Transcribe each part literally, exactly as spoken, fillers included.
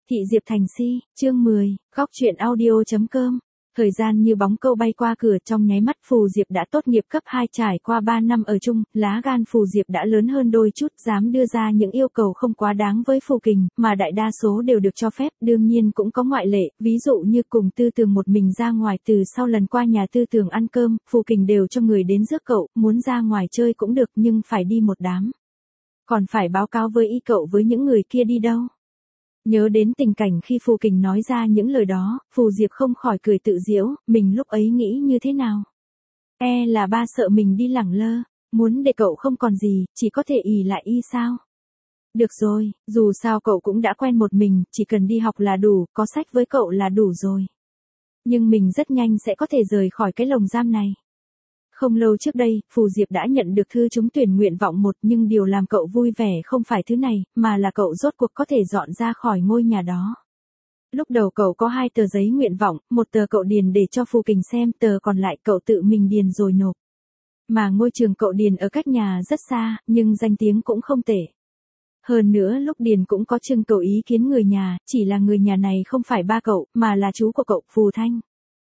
Thị Diệp Thành Si, chương mười, góc truyện audio.com. Thời gian như bóng câu bay qua cửa, trong nháy mắt Phù Diệp đã tốt nghiệp cấp hai, trải qua ba năm ở chung, lá gan Phù Diệp đã lớn hơn đôi chút, dám đưa ra những yêu cầu không quá đáng với Phù Kình, mà đại đa số đều được cho phép, đương nhiên cũng có ngoại lệ, ví dụ như cùng Tư Tường một mình ra ngoài, từ sau lần qua nhà Tư Tường ăn cơm, Phù Kình đều cho người đến rước cậu, muốn ra ngoài chơi cũng được nhưng phải đi một đám. Còn phải báo cáo với y cậu với những người kia đi đâu. Nhớ đến tình cảnh khi Phù Kình nói ra những lời đó, Phù Diệp không khỏi cười tự giễu, mình lúc ấy nghĩ như thế nào? E là ba sợ mình đi lẳng lơ, muốn để cậu không còn gì, chỉ có thể ỷ lại y sao? Được rồi, dù sao cậu cũng đã quen một mình, chỉ cần đi học là đủ, có sách với cậu là đủ rồi. Nhưng mình rất nhanh sẽ có thể rời khỏi cái lồng giam này. Không lâu trước đây, Phù Diệp đã nhận được thư trúng tuyển nguyện vọng một, nhưng điều làm cậu vui vẻ không phải thứ này, mà là cậu rốt cuộc có thể dọn ra khỏi ngôi nhà đó. Lúc đầu cậu có hai tờ giấy nguyện vọng, một tờ cậu điền để cho Phù Kình xem, tờ còn lại cậu tự mình điền rồi nộp. Mà ngôi trường cậu điền ở cách nhà rất xa, nhưng danh tiếng cũng không tệ. Hơn nữa lúc điền cũng có trưng cầu ý kiến người nhà, chỉ là người nhà này không phải ba cậu, mà là chú của cậu, Phù Thanh.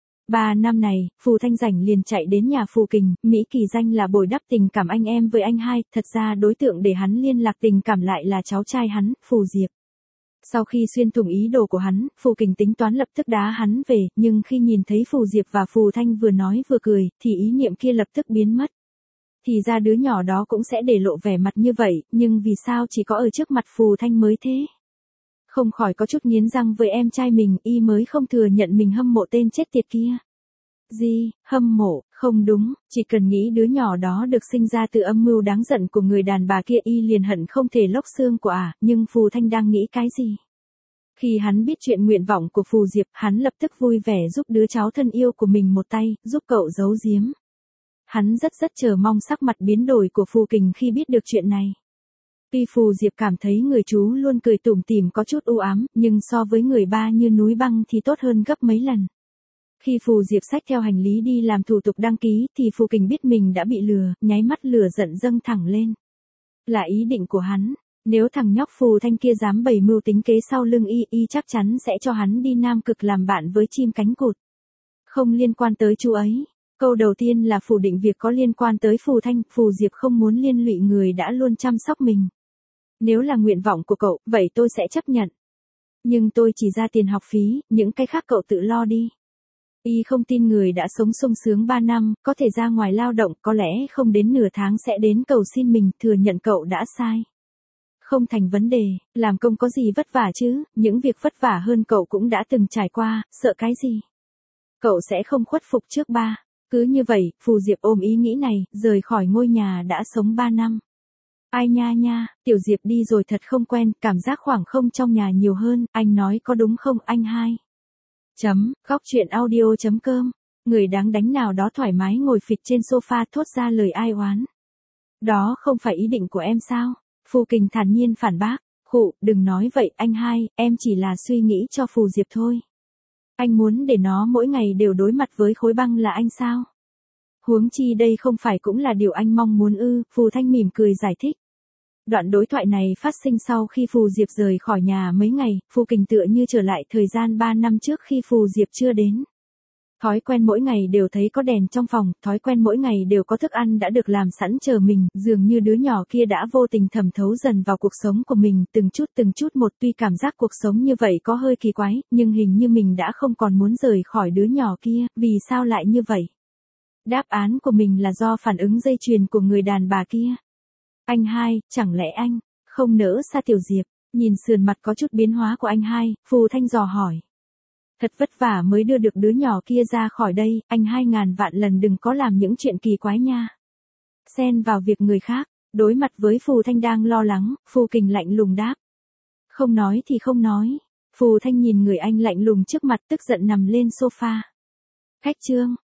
Ba năm này, Phù Thanh rảnh liền chạy đến nhà Phù Kình, Mỹ kỳ danh là bồi đắp tình cảm anh em với anh hai, thật ra đối tượng để hắn liên lạc tình cảm lại là cháu trai hắn, Phù Diệp. Sau khi xuyên thủng ý đồ của hắn, Phù Kình tính toán lập tức đá hắn về, nhưng khi nhìn thấy Phù Diệp và Phù Thanh vừa nói vừa cười, thì ý niệm kia lập tức biến mất. Thì ra đứa nhỏ đó cũng sẽ để lộ vẻ mặt như vậy, nhưng vì sao chỉ có ở trước mặt Phù Thanh mới thế? Không khỏi có chút nghiến răng với em trai mình, y mới không thừa nhận mình hâm mộ tên chết tiệt kia. Gì, hâm mộ, không đúng, chỉ cần nghĩ đứa nhỏ đó được sinh ra từ âm mưu đáng giận của người đàn bà kia y liền hận không thể lốc xương của ả, à, nhưng Phù Thanh đang nghĩ cái gì? Khi hắn biết chuyện nguyện vọng của Phù Diệp, hắn lập tức vui vẻ giúp đứa cháu thân yêu của mình một tay, giúp cậu giấu giếm. Hắn rất rất chờ mong sắc mặt biến đổi của Phù Kình khi biết được chuyện này. Tuy Phù Diệp cảm thấy người chú luôn cười tủm tỉm có chút u ám, nhưng so với người ba như núi băng thì tốt hơn gấp mấy lần. Khi Phù Diệp xách theo hành lý đi làm thủ tục đăng ký thì Phù Kình biết mình đã bị lừa, nháy mắt lửa giận dâng thẳng lên. Là ý định của hắn, nếu thằng nhóc Phù Thanh kia dám bày mưu tính kế sau lưng y, y chắc chắn sẽ cho hắn đi Nam Cực làm bạn với chim cánh cụt. Không liên quan tới chú ấy. Câu đầu tiên là phủ định việc có liên quan tới Phù Thanh, Phù Diệp không muốn liên lụy người đã luôn chăm sóc mình. Nếu là nguyện vọng của cậu, vậy tôi sẽ chấp nhận. Nhưng tôi chỉ ra tiền học phí, những cái khác cậu tự lo đi. Y không tin người đã sống sung sướng ba năm, có thể ra ngoài lao động, có lẽ không đến nửa tháng sẽ đến cầu xin mình, thừa nhận cậu đã sai. Không thành vấn đề, làm công có gì vất vả chứ, những việc vất vả hơn cậu cũng đã từng trải qua, sợ cái gì. Cậu sẽ không khuất phục trước ba. Cứ như vậy, Phù Diệp ôm ý nghĩ này, rời khỏi ngôi nhà đã sống ba năm. Ai nha nha, Tiểu Diệp đi rồi thật không quen, cảm giác khoảng không trong nhà nhiều hơn, anh nói có đúng không anh hai? Chấm, góc truyện audio.com, người đáng đánh nào đó thoải mái ngồi phịch trên sofa thốt ra lời ai oán. Đó không phải ý định của em sao? Phù Kình thản nhiên phản bác, khụ, đừng nói vậy anh hai, em chỉ là suy nghĩ cho Phù Diệp thôi. Anh muốn để nó mỗi ngày đều đối mặt với khối băng là anh sao? Huống chi đây không phải cũng là điều anh mong muốn ư, Phù Thanh mỉm cười giải thích. Đoạn đối thoại này phát sinh sau khi Phù Diệp rời khỏi nhà mấy ngày, Phù Kình tựa như trở lại thời gian ba năm trước khi Phù Diệp chưa đến. Thói quen mỗi ngày đều thấy có đèn trong phòng, thói quen mỗi ngày đều có thức ăn đã được làm sẵn chờ mình, dường như đứa nhỏ kia đã vô tình thẩm thấu dần vào cuộc sống của mình, từng chút từng chút một. Tuy cảm giác cuộc sống như vậy có hơi kỳ quái, nhưng hình như mình đã không còn muốn rời khỏi đứa nhỏ kia, vì sao lại như vậy? Đáp án của mình là do phản ứng dây chuyền của người đàn bà kia. Anh hai, chẳng lẽ anh không nỡ xa Tiểu Diệp? Nhìn sườn mặt có chút biến hóa của anh hai, Phù Thanh dò hỏi. Thật vất vả mới đưa được đứa nhỏ kia ra khỏi đây, anh hai ngàn vạn lần đừng có làm những chuyện kỳ quái nha. Xen vào việc người khác, đối mặt với Phù Thanh đang lo lắng, Phù Kình lạnh lùng đáp. Không nói thì không nói. Phù Thanh nhìn người anh lạnh lùng trước mặt tức giận nằm lên sofa. Khách trương,